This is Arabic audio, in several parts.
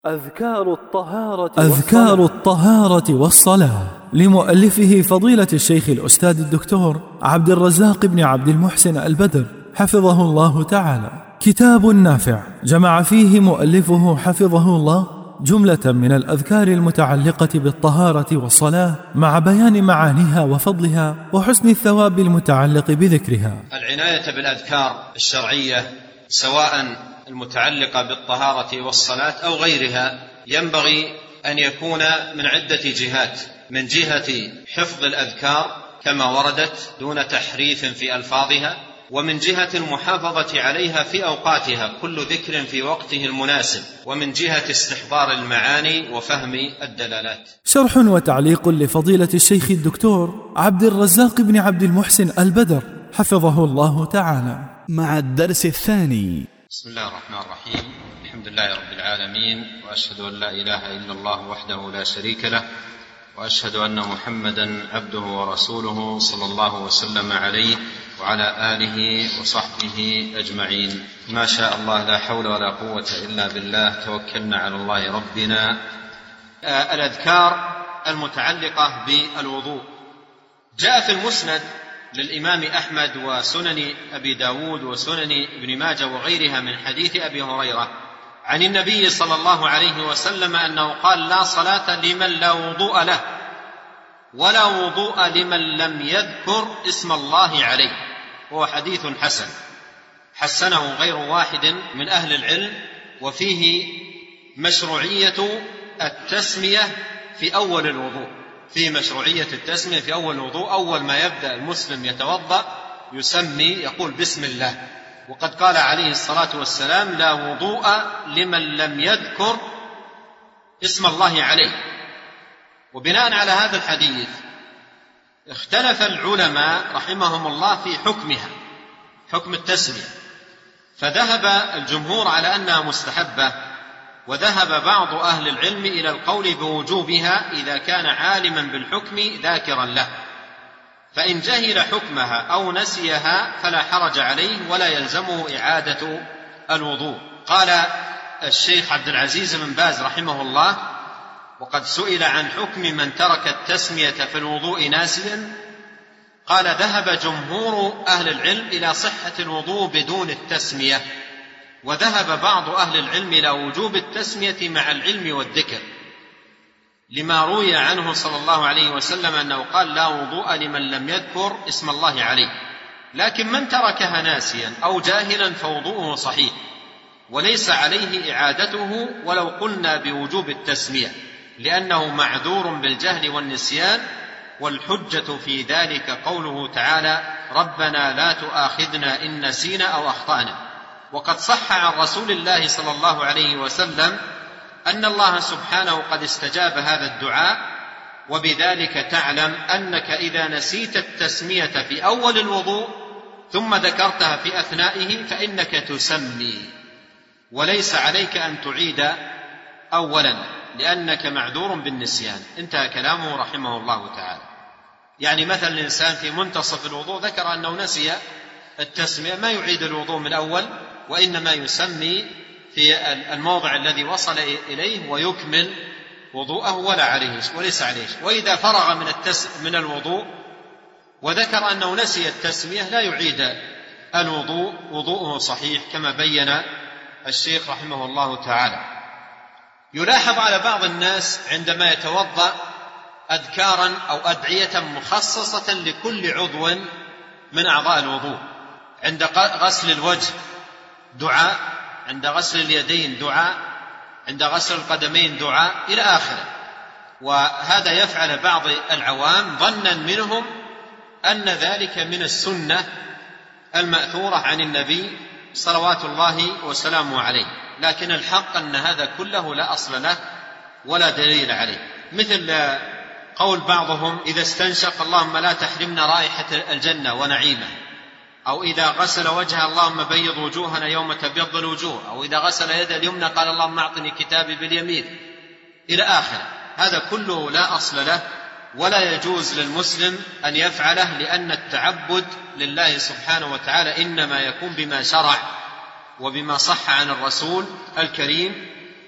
أذكار الطهارة والصلاة لمؤلفه فضيلة الشيخ الأستاذ الدكتور عبد الرزاق بن عبد المحسن البدر حفظه الله تعالى. كتاب نافع جمع فيه مؤلفه حفظه الله جملة من الأذكار المتعلقة بالطهارة والصلاة مع بيان معانيها وفضلها وحسن الثواب المتعلق بذكرها. العناية بالأذكار الشرعية سواء المتعلقة بالطهارة والصلاة أو غيرها ينبغي أن يكون من عدة جهات: من جهة حفظ الأذكار كما وردت دون تحريف في ألفاظها، ومن جهة المحافظة عليها في أوقاتها كل ذكر في وقته المناسب، ومن جهة استحضار المعاني وفهم الدلالات. شرح وتعليق لفضيلة الشيخ الدكتور عبد الرزاق بن عبد المحسن البدر حفظه الله تعالى مع الدرس الثاني. بسم الله الرحمن الرحيم. الحمد لله رب العالمين، وأشهد أن لا إله إلا الله وحده لا شريك له، وأشهد أن محمدا عبده ورسوله صلى الله وسلم عليه وعلى آله وصحبه أجمعين. ما شاء الله، لا حول ولا قوة إلا بالله، توكلنا على الله ربنا. الأذكار المتعلقة بالوضوء جاء في المسند للإمام أحمد وسنن أبي داود وسنن ابن ماجه وغيرها من حديث أبي هريرة عن النبي صلى الله عليه وسلم أنه قال: لا صلاة لمن لا وضوء له، ولا وضوء لمن لم يذكر اسم الله عليه. وهو حديث حسن حسنه غير واحد من أهل العلم، وفيه مشروعية التسمية في أول الوضوء. في مشروعية التسمية في أول الوضوء، أول ما يبدأ المسلم يتوضأ يسمي، يقول بسم الله. وقد قال عليه الصلاة والسلام: لا وضوء لمن لم يذكر اسم الله عليه. وبناء على هذا الحديث اختلف العلماء رحمهم الله في حكمها، حكم التسمية، فذهب الجمهور على أنها مستحبة، وذهب بعض أهل العلم إلى القول بوجوبها إذا كان عالما بالحكم ذاكرا له، فإن جهل حكمها أو نسيها فلا حرج عليه ولا يلزمه إعادة الوضوء. قال الشيخ عبد العزيز بن باز رحمه الله: وقد سئل عن حكم من ترك التسمية في الوضوء ناسيا، قال: ذهب جمهور أهل العلم إلى صحة الوضوء بدون التسمية، وذهب بعض أهل العلم إلى وجوب التسمية مع العلم والذكر، لما روي عنه صلى الله عليه وسلم أنه قال: لا وضوء لمن لم يذكر اسم الله عليه. لكن من تركها ناسيا أو جاهلا فوضوءه صحيح وليس عليه إعادته ولو قلنا بوجوب التسمية، لأنه معذور بالجهل والنسيان، والحجة في ذلك قوله تعالى: ربنا لا تؤاخذنا إن نسينا أو أخطأنا. وقد صح عن رسول الله صلى الله عليه وسلم أن الله سبحانه قد استجاب هذا الدعاء، وبذلك تعلم أنك إذا نسيت التسمية في أول الوضوء ثم ذكرتها في أثنائه فإنك تسمي، وليس عليك أن تعيد أولا لأنك معذور بالنسيان. انتهى كلامه رحمه الله تعالى. يعني مثلا الإنسان في منتصف الوضوء ذكر أنه نسي التسمية، ما يعيد الوضوء من أول، وإنما يسمي في الموضع الذي وصل إليه ويكمل وضوءه وليس عليه. وإذا فرغ من الوضوء وذكر أنه نسي التسمية لا يعيد الوضوء، وضوءه صحيح كما بين الشيخ رحمه الله تعالى. يلاحظ على بعض الناس عندما يتوضأ أذكارا أو أدعية مخصصة لكل عضو من أعضاء الوضوء. عند غسل الوجه دعاء، عند غسل اليدين دعاء، عند غسل القدمين دعاء إلى آخره. وهذا يفعل بعض العوام ظنا منهم أن ذلك من السنة المأثورة عن النبي صلوات الله وسلامه عليه، لكن الحق أن هذا كله لا أصل له ولا دليل عليه. مثل قول بعضهم: إذا استنشق اللهم لا تحرمنا رائحة الجنة ونعيمه، أو إذا غسل وجهه اللهم بيض وجوهنا يوم تبيض الوجوه، أو إذا غسل يده اليمنى قال اللهم أعطني كتابي باليمين إلى آخره. هذا كله لا أصل له ولا يجوز للمسلم أن يفعله، لأن التعبد لله سبحانه وتعالى إنما يكون بما شرع وبما صح عن الرسول الكريم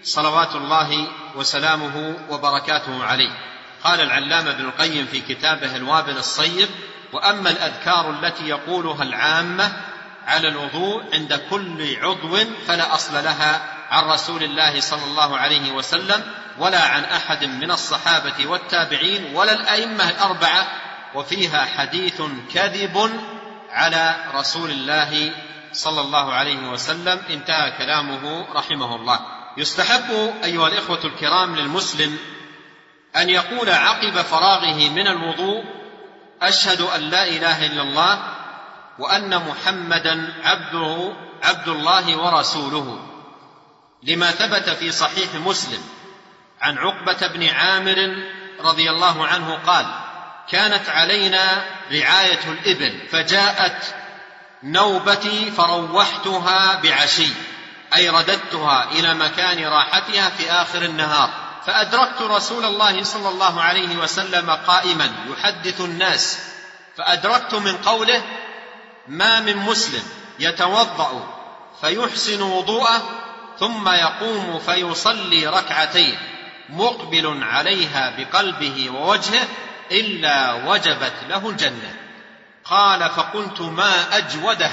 صلوات الله وسلامه وبركاته عليه. قال العلامة ابن القيم في كتابه الوابل الصيب: وأما الأذكار التي يقولها العامة على الوضوء عند كل عضو فلا أصل لها عن رسول الله صلى الله عليه وسلم ولا عن أحد من الصحابة والتابعين ولا الأئمة الأربعة، وفيها حديث كذب على رسول الله صلى الله عليه وسلم. انتهى كلامه رحمه الله. يستحب أيها الإخوة الكرام للمسلم أن يقول عقب فراغه من الوضوء: أشهد أن لا إله إلا الله وأن محمدا عبد الله ورسوله، لما ثبت في صحيح مسلم عن عقبة بن عامر رضي الله عنه قال: كانت علينا رعاية الإبل فجاءت نوبتي فروحتها بعشي، أي رددتها إلى مكان راحتها في آخر النهار، فأدركت رسول الله صلى الله عليه وسلم قائما يحدث الناس، فأدركت من قوله: ما من مسلم يتوضأ فيحسن وضوءه ثم يقوم فيصلي ركعتين مقبل عليها بقلبه ووجهه إلا وجبت له الجنة. قال: فقلت: ما أجود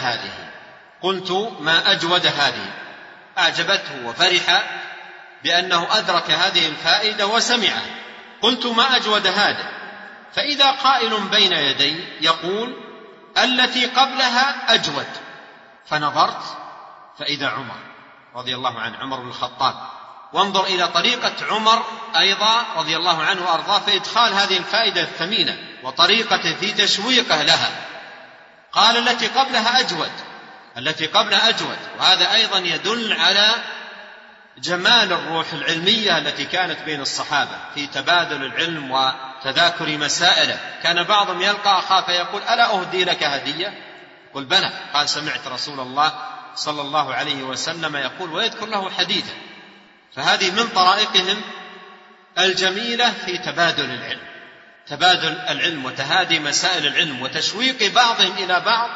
هذه. أعجبته وفرح بأنه أدرك هذه الفائدة وسمعه. قلت: ما أجود هذا؟ فإذا قائل بين يدي يقول: التي قبلها أجود. فنظرت فإذا عمر رضي الله عنه، عمر بن الخطاب. وانظر إلى طريقة عمر أيضا رضي الله عنه وأرضاه في إدخال هذه الفائدة الثمينة وطريقة في تشويقه لها. قال: التي قبلها أجود. وهذا أيضا يدل على جمال الروح العلمية التي كانت بين الصحابة في تبادل العلم وتذاكر مسائله. كان بعضهم يلقى أخاه فيقول: ألا أهدي لك هدية؟ قل: بلى. قال: سمعت رسول الله صلى الله عليه وسلم يقول، ويذكر له حديثا. فهذه من طرائقهم الجميلة في تبادل العلم وتهادي مسائل العلم وتشويق بعضهم إلى بعض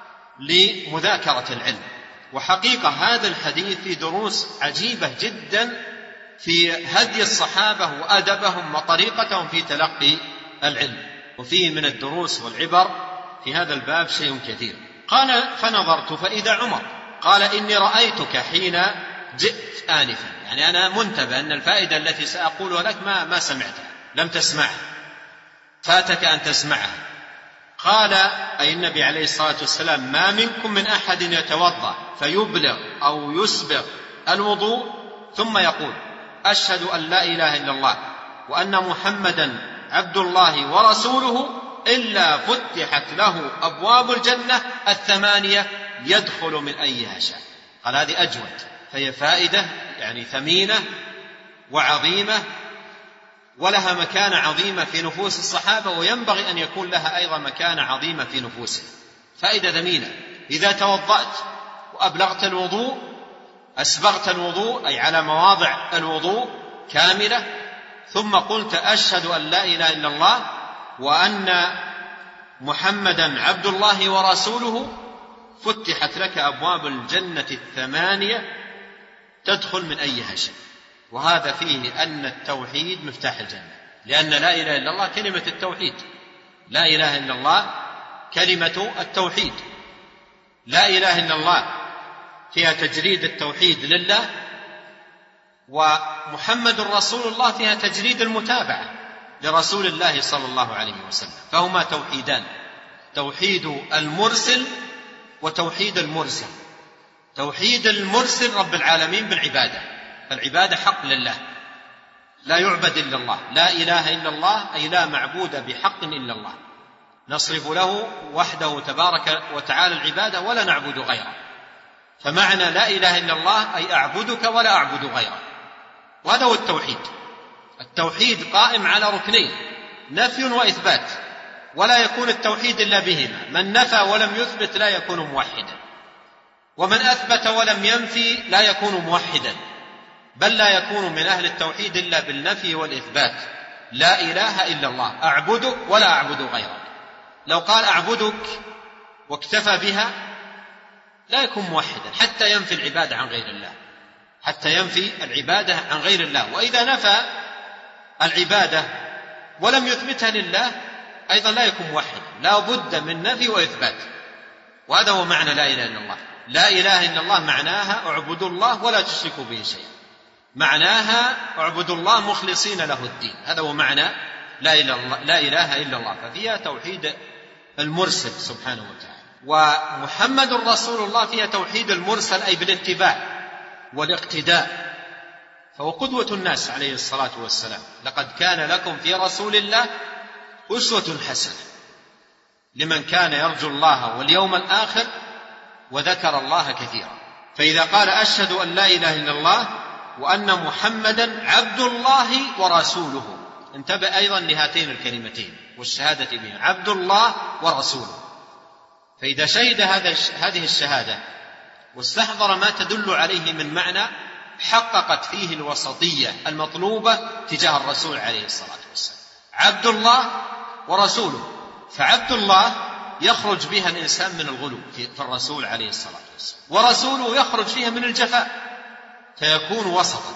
لمذاكرة العلم. وحقيقة هذا الحديث في دروس عجيبة جدا في هدي الصحابة وأدبهم وطريقتهم في تلقي العلم، وفيه من الدروس والعبر في هذا الباب شيء كثير. قال: فنظرت فإذا عمر. قال: إني رأيتك حين جئت آنفا، يعني أنا منتبه أن الفائدة التي سأقولها لك ما سمعتها، لم تسمعها، فاتك أن تسمعها. قال: أي النبي عليه الصلاة والسلام: ما منكم من أحد يتوضأ فيبلغ أو يسبغ الوضوء ثم يقول: أشهد أن لا إله إلا الله وأن محمدا عبد الله ورسوله إلا فتحت له أبواب الجنة 8 يدخل من أيها شاء. قال: هذه أجود، فهي فائدة يعني ثمينة وعظيمة ولها مكانة عظيمة في نفوس الصحابة، وينبغي أن يكون لها أيضا مكانة عظيمة في نفوسهم. فائدة ثمينة: إذا توضأت وأبلغت الوضوء، أسبغت الوضوء أي على مواضع الوضوء كاملة، ثم قلت: أشهد أن لا إله إلا الله وأن محمدا عبد الله ورسوله، فتحت لك أبواب الجنة 8 تدخل من أيها شاء. وهذا فيه أن التوحيد مفتاح الجنة، لأن لا إله إلا الله كلمة التوحيد، لا إله إلا الله كلمة التوحيد، لا إله إلا الله فيها تجريد التوحيد لله، ومحمد رسول الله فيها تجريد المتابعة لرسول الله صلى الله عليه وسلم. فهما توحيدان: توحيد المرسل وتوحيد المرسل. توحيد المرسل رب العالمين بالعبادة، فالعبادة حق لله، لا يعبد إلا الله، لا إله إلا الله أي لا معبود بحق إلا الله، نصرف له وحده تبارك وتعالى العبادة ولا نعبد غيره. فمعنى لا إله إلا الله أي أعبدك ولا أعبد غيرك، وهذا هو التوحيد. التوحيد قائم على ركنين: نفي وإثبات، ولا يكون التوحيد إلا بهما. من نفى ولم يثبت لا يكون موحدا، ومن أثبت ولم ينفي لا يكون موحدا، بل لا يكون من أهل التوحيد إلا بالنفي والإثبات. لا إله إلا الله، أعبدك ولا أعبد غيرك. لو قال أعبدك واكتفى بها لا يكون موحدا حتى ينفي العبادة عن غير الله. حتى ينفي العبادة عن غير الله. وإذا نفى العبادة ولم يثبتها لله أيضا لا يكون موحد، لا بد من نفي وإثبات. وهذا هو معنى لا إله إلا الله. لا إله إلا الله معناها اعبدوا الله ولا تشركوا به شيئا، معناها اعبدوا الله مخلصين له الدين. هذا هو معنى لا إله إلا الله، ففيها توحيد المرسل سبحانه وتعالى. ومحمد رسول الله فيها توحيد المرسل، أي بالاتباع والاقتداء، فهو قدوة الناس عليه الصلاة والسلام. لقد كان لكم في رسول الله أسوة حسنة لمن كان يرجو الله واليوم الآخر وذكر الله كثيرا. فإذا قال أشهد أن لا إله إلا الله وأن محمدا عبد الله ورسوله، انتبه أيضا لهاتين الكلمتين والشهادة بها، عبد الله ورسوله. فإذا شهد هذه الشهادة واستحضر ما تدل عليه من معنى، حققت فيه الوسطية المطلوبة تجاه الرسول عليه الصلاة والسلام. عبد الله ورسوله، فعبد الله يخرج بها الإنسان من الغلو في الرسول عليه الصلاة والسلام، ورسوله يخرج فيها من الجفاء فيكون وسطا.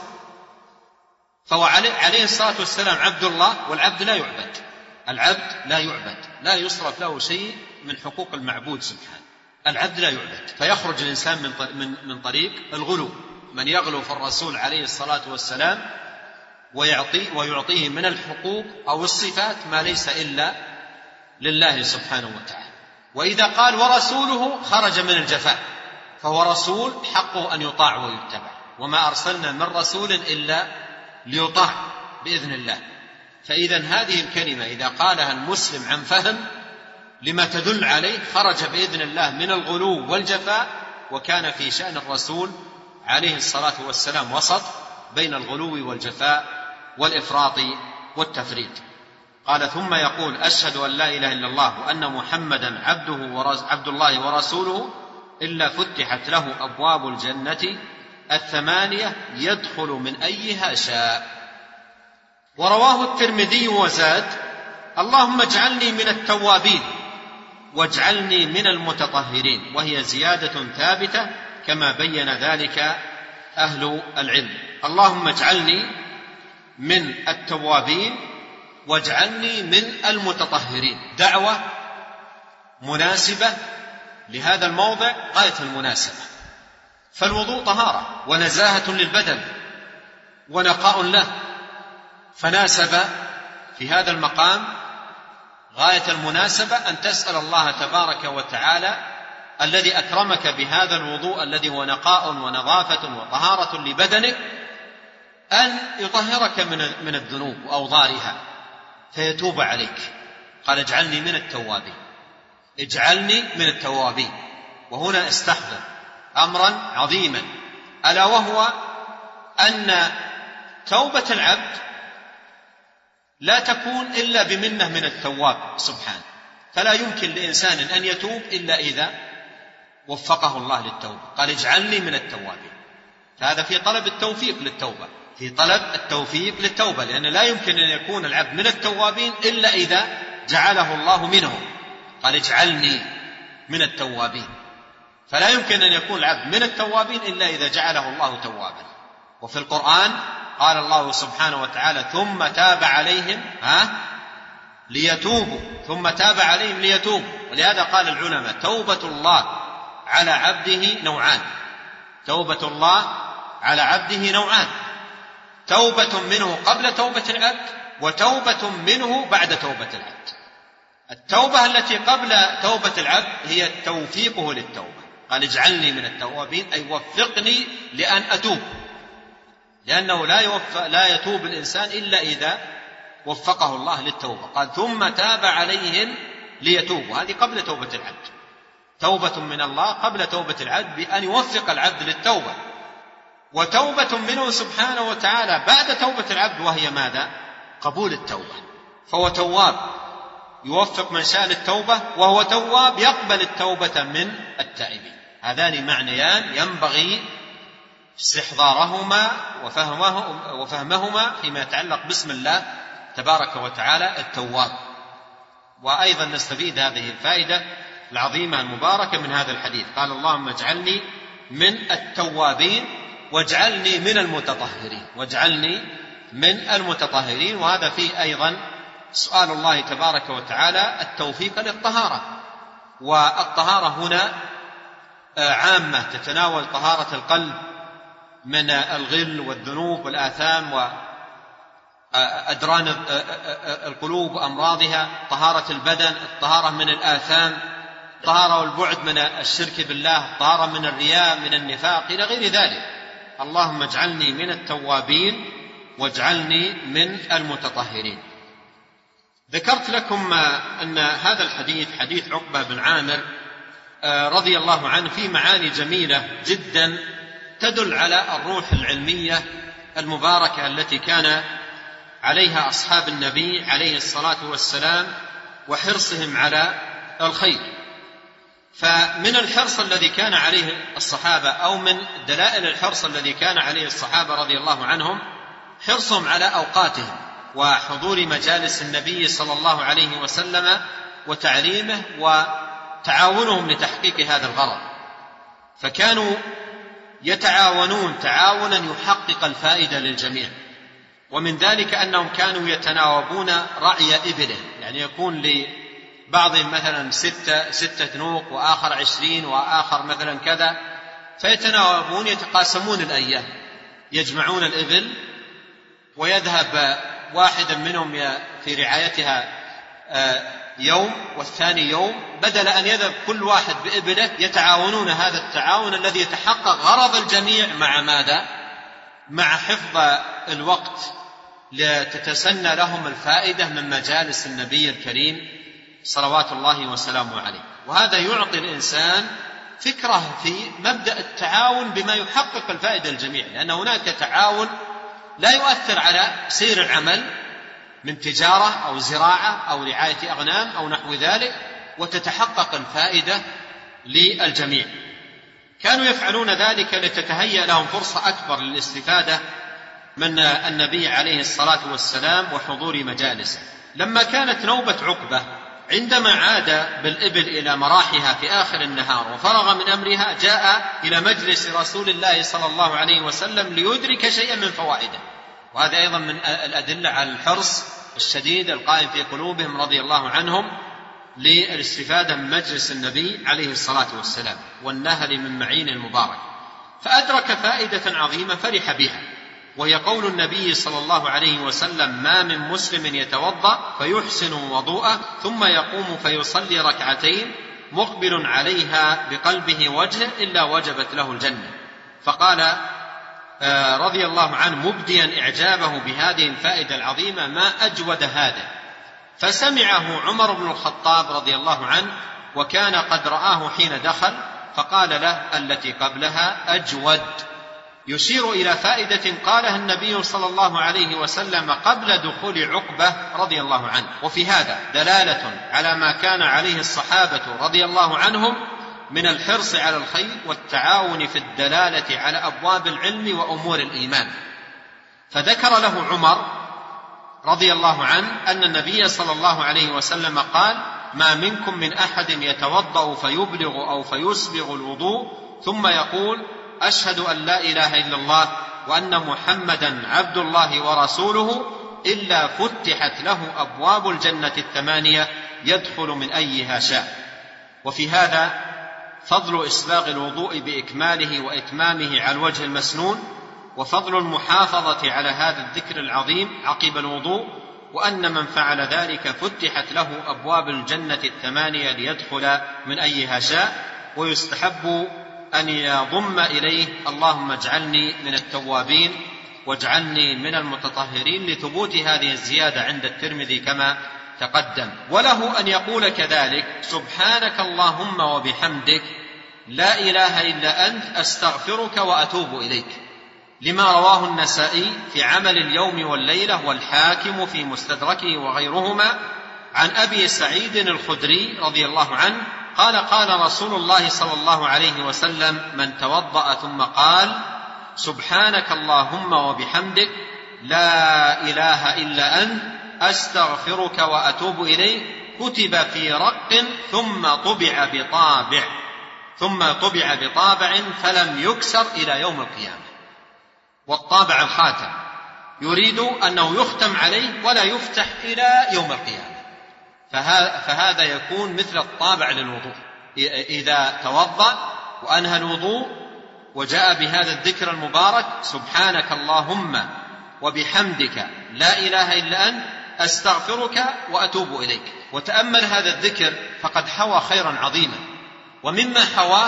فهو عليه الصلاة والسلام عبد الله، والعبد لا يعبد، العبد لا يعبد، لا يصرف له شيء من حقوق المعبود سبحانه. العبد لا يعبد، فيخرج الإنسان من طريق الغلو. من يغلو في الرسول عليه الصلاة والسلام ويعطيه من الحقوق أو الصفات ما ليس إلا لله سبحانه وتعالى. وإذا قال ورسوله خرج من الجفاء، فهو رسول حقه أن يطاع ويتبع، وما أرسلنا من رسول إلا ليطاع بإذن الله. فإذا هذه الكلمة إذا قالها المسلم عن فهم لما تدل عليه خرج بإذن الله من الغلو والجفاء، وكان في شأن الرسول عليه الصلاة والسلام وسط بين الغلو والجفاء والإفراط والتفريط. قال ثم يقول أشهد أن لا إله إلا الله وأن محمدا عبد الله ورسوله إلا فتحت له أبواب الجنة 8 يدخل من أيها شاء. ورواه الترمذي وزاد اللهم اجعلني من التوابين واجعلني من المتطهرين، وهي زيادة ثابتة كما بين ذلك أهل العلم. اللهم اجعلني من التوابين واجعلني من المتطهرين، دعوة مناسبة لهذا الموضع غاية المناسبة. فالوضوء طهارة ونزاهة للبدن ونقاء له، فناسب في هذا المقام غاية المناسبة أن تسأل الله تبارك وتعالى الذي أكرمك بهذا الوضوء الذي هو نقاء ونظافة وطهارة لبدنك أن يطهرك من الذنوب وأوضارها فيتوب عليك. قال اجعلني من التوابين، اجعلني من التوابين. وهنا استحضر أمرا عظيما، ألا وهو أن توبة العبد لا تكون إلا بمنة من التواب سبحانه، فلا يمكن لإنسان أن يتوب إلا إذا وفقه الله للتوبة. قال اجعلني من التوابين، فهذا في طلب التوفيق للتوبة، في طلب التوفيق للتوبة، لأن لا يمكن أن يكون العبد من التوابين إلا إذا جعله الله منهم. قال اجعلني من التوابين، فلا يمكن أن يكون العبد من التوابين إلا إذا جعله الله توابا. وفي القرآن قال الله سبحانه وتعالى ثم تاب عليهم ليتوبوا، ثم تاب عليهم ليتوبوا. ولهذا قال العلماء توبة الله على عبده نوعان، توبة الله على عبده نوعان، توبة منه قبل توبة العبد وتوبة منه بعد توبة العبد. التوبة التي قبل توبة العبد هي توفيقه للتوبة. قال اجعلني من التوابين أي وفقني لأن أتوب، لأنه لا يتوب الإنسان إلا إذا وفقه الله للتوبة. قال ثم تاب عليهم ليتوبوا، هذه قبل توبة العبد، توبة من الله قبل توبة العبد بأن يوفق العبد للتوبة، وتوبة منه سبحانه وتعالى بعد توبة العبد، وهي ماذا؟ قبول التوبة. فهو تواب يوفق من شاء للتوبة، وهو تواب يقبل التوبة من التائبين. هذان معنيان ينبغي استحضارهما وفهمهما فيما يتعلق باسم الله تبارك وتعالى التواب. وأيضا نستفيد هذه الفائدة العظيمة المباركة من هذا الحديث. قال اللهم اجعلني من التوابين واجعلني من المتطهرين، واجعلني من المتطهرين. وهذا فيه أيضا سؤال الله تبارك وتعالى التوفيق للطهارة، والطهارة هنا عامة تتناول طهارة القلب من الغل والذنوب والآثام وأدران القلوب وأمراضها، طهارة البدن، الطهارة من الآثام، الطهارة والبعد من الشرك بالله، الطهارة من الرياء، من النفاق، إلى غير ذلك. اللهم اجعلني من التوابين واجعلني من المتطهرين. ذكرت لكم أن هذا الحديث، حديث عقبة بن عامر رضي الله عنه، فيه معاني جميلة جدا تدل على الروح العلمية المباركة التي كان عليها أصحاب النبي عليه الصلاة والسلام وحرصهم على الخير. فمن الحرص الذي كان عليه الصحابة، أو من دلائل الحرص الذي كان عليه الصحابة رضي الله عنهم، حرصهم على أوقاتهم وحضور مجالس النبي صلى الله عليه وسلم وتعليمه وتعاونهم لتحقيق هذا الغرض. فكانوا يتعاونون تعاونا يحقق الفائدة للجميع. ومن ذلك أنهم كانوا يتناوبون رعي إبله، يعني يكون لبعضهم مثلا 6 نوق، وآخر 20، وآخر مثلا كذا، فيتناوبون يتقاسمون الأيام، يجمعون الإبل، ويذهب واحدا منهم في رعايتها يوم والثاني يوم، بدل أن يذهب كل واحد بإبله. يتعاونون هذا التعاون الذي يتحقق غرض الجميع مع ماذا؟ مع حفظ الوقت، لتتسنى لهم الفائدة من مجالس النبي الكريم صلوات الله وسلامه عليه. وهذا يعطي الإنسان فكرة في مبدأ التعاون بما يحقق الفائدة للجميع، لأن هناك تعاون لا يؤثر على سير العمل من تجارة أو زراعة أو رعاية أغنام أو نحو ذلك، وتتحقق الفائدة للجميع. كانوا يفعلون ذلك لتتهيأ لهم فرصة أكبر للاستفادة من النبي عليه الصلاة والسلام وحضور مجالسه. لما كانت نوبة عقبة عندما عاد بالإبل إلى مراحها في آخر النهار وفرغ من أمرها، جاء إلى مجلس رسول الله صلى الله عليه وسلم ليدرك شيئا من فوائده. وهذا أيضا من الأدلة على الحرص الشديد القائم في قلوبهم رضي الله عنهم للاستفادة من مجلس النبي عليه الصلاة والسلام والنهل من معين المبارك. فأدرك فائدة عظيمة فرح بها، وهي قول النبي صلى الله عليه وسلم: ما من مسلم يتوضأ فيحسن وضوءه ثم يقوم فيصلي ركعتين مقبل عليها بقلبه وجهه إلا وجبت له الجنة. فقال رضي الله عنه مبديا إعجابه بهذه الفائدة العظيمة: ما أجود هذا. فسمعه عمر بن الخطاب رضي الله عنه، وكان قد رآه حين دخل، فقال له: التي قبلها أجود، يشير إلى فائدة قالها النبي صلى الله عليه وسلم قبل دخول عقبة رضي الله عنه. وفي هذا دلالة على ما كان عليه الصحابة رضي الله عنهم من الحرص على الخير والتعاون في الدلالة على أبواب العلم وأمور الإيمان. فذكر له عمر رضي الله عنه أن النبي صلى الله عليه وسلم قال: ما منكم من أحد يتوضأ فيبلغ أو فيسبغ الوضوء ثم يقول: أشهد أن لا إله إلا الله وأن محمدا عبد الله ورسوله إلا فتحت له أبواب الجنة 8 يدخل من أيها شاء. وفي هذا فضل إسباغ الوضوء بإكماله وإتمامه على الوجه المسنون، وفضل المحافظة على هذا الذكر العظيم عقب الوضوء، وأن من فعل ذلك فتحت له أبواب الجنة 8 ليدخل من أيها شاء. ويستحب أن يضم إليه: اللهم اجعلني من التوابين واجعلني من المتطهرين، لثبوت هذه الزيادة عند الترمذي كما تقدم. وله أن يقول كذلك: سبحانك اللهم وبحمدك لا إله إلا أنت أستغفرك وأتوب إليك، لما رواه النسائي في عمل اليوم والليلة والحاكم في مستدركه وغيرهما عن أبي سعيد الخدري رضي الله عنه قال: قال رسول الله صلى الله عليه وسلم: من توضأ ثم قال: سبحانك اللهم وبحمدك لا إله إلا أنت أستغفرك وأتوب إليك، كتب في رق ثم طبع بطابع فلم يكسر إلى يوم القيامة. والطابع الخاتم، يريد أنه يختم عليه ولا يفتح إلى يوم القيامة. فهذا يكون مثل الطابع للوضوء، إذا توضأ وأنهى الوضوء وجاء بهذا الذكر المبارك: سبحانك اللهم وبحمدك لا إله إلا أنت أستغفرك وأتوب إليك. وتأمل هذا الذكر فقد حوى خيرا عظيما، ومما حواه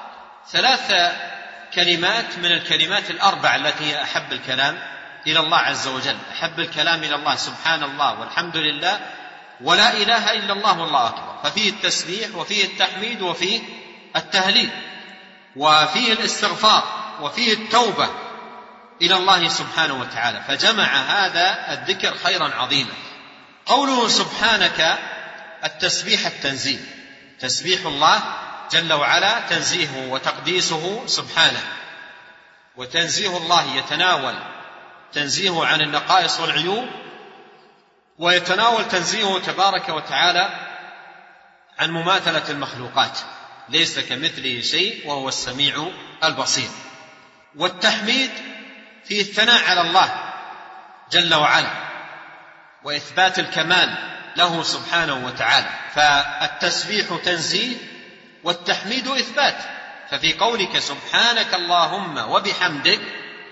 3 كلمات من الكلمات الأربع التي هي أحب الكلام إلى الله عز وجل. أحب الكلام إلى الله سبحان الله والحمد لله ولا إله إلا الله والله أكبر، ففيه التسبيح وفيه التحميد وفيه التهليل وفيه الاستغفار وفيه التوبة إلى الله سبحانه وتعالى، فجمع هذا الذكر خيرا عظيما. قوله سبحانك التسبيح التنزيه، تسبيح الله جل وعلا تنزيهه وتقديسه سبحانه، وتنزيه الله يتناول تنزيهه عن النقائص والعيوب، ويتناول تنزيهه تبارك وتعالى عن مماثلة المخلوقات، ليس كمثله شيء وهو السميع البصير. والتحميد فيه الثناء على الله جل وعلا وإثبات الكمال له سبحانه وتعالى، فالتسبيح تنزيه والتحميد إثبات. ففي قولك سبحانك اللهم وبحمدك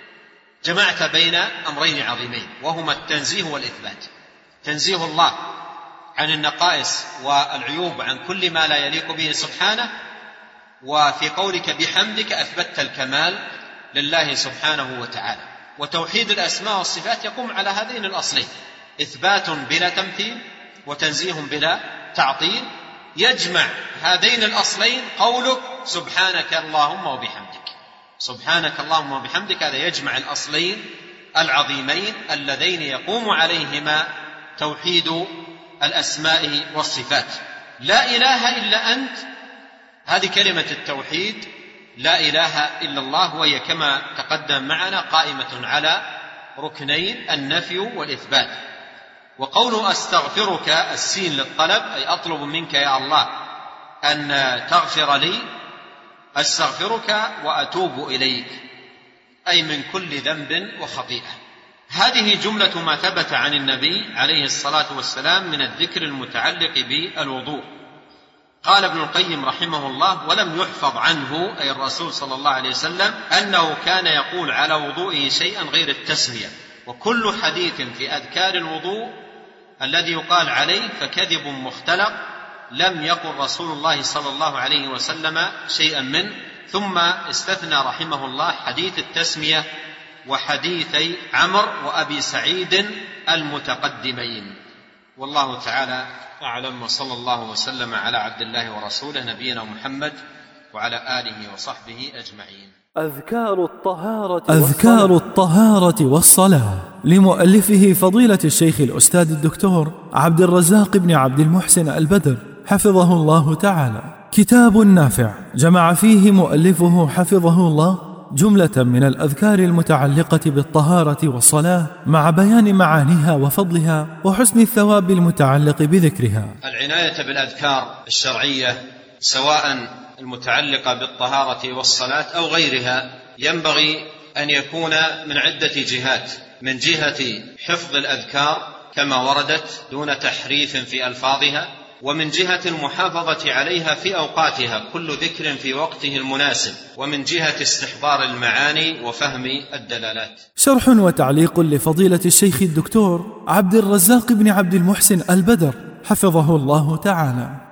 جمعت بين أمرين عظيمين، وهما التنزيه والإثبات. تنزيه الله عن النقائص والعيوب عن كل ما لا يليق به سبحانه، وفي قولك بحمدك أثبتت الكمال لله سبحانه وتعالى. وتوحيد الأسماء والصفات يقوم على هذين الأصلين: إثبات بلا تمثيل وتنزيه بلا تعطيل. يجمع هذين الأصلين قولك سبحانك اللهم وبحمدك. سبحانك اللهم وبحمدك هذا يجمع الأصلين العظيمين اللذين يقوم عليهما توحيد الأسماء والصفات. لا إله إلا أنت، هذه كلمة التوحيد، لا إله إلا الله، وهي كما تقدم معنا قائمة على ركنين: النفي والإثبات. وقوله أستغفرك، السين للطلب، أي أطلب منك يا الله أن تغفر لي، أستغفرك وأتوب إليك، أي من كل ذنب وخطيئة. هذه جملة ما ثبت عن النبي عليه الصلاة والسلام من الذكر المتعلق بالوضوء. قال ابن القيم رحمه الله: ولم يحفظ عنه، أي الرسول صلى الله عليه وسلم، أنه كان يقول على وضوئه شيئا غير التسمية. وكل حديث في أذكار الوضوء الذي يقال عليه فكذب مختلق، لم يقل رسول الله صلى الله عليه وسلم شيئا منه. ثم استثنى رحمه الله حديث التسمية وحديثي عمرو وأبي سعيد المتقدمين. والله تعالى أعلم، وصلى الله وسلم على عبد الله ورسوله نبينا محمد وعلى آله وصحبه أجمعين. أذكار الطهارة والصلاة لمؤلفه فضيلة الشيخ الأستاذ الدكتور عبد الرزاق بن عبد المحسن البدر حفظه الله تعالى. كتاب نافع جمع فيه مؤلفه حفظه الله جملة من الأذكار المتعلقة بالطهارة والصلاة، مع بيان معانيها وفضلها وحسن الثواب المتعلق بذكرها. العناية بالأذكار الشرعية سواء المتعلقة بالطهارة والصلاة أو غيرها ينبغي أن يكون من عدة جهات: من جهة حفظ الأذكار كما وردت دون تحريف في ألفاظها، ومن جهة المحافظة عليها في أوقاتها كل ذكر في وقته المناسب، ومن جهة استحضار المعاني وفهم الدلالات. شرح وتعليق لفضيلة الشيخ الدكتور عبد الرزاق بن عبد المحسن البدر حفظه الله تعالى.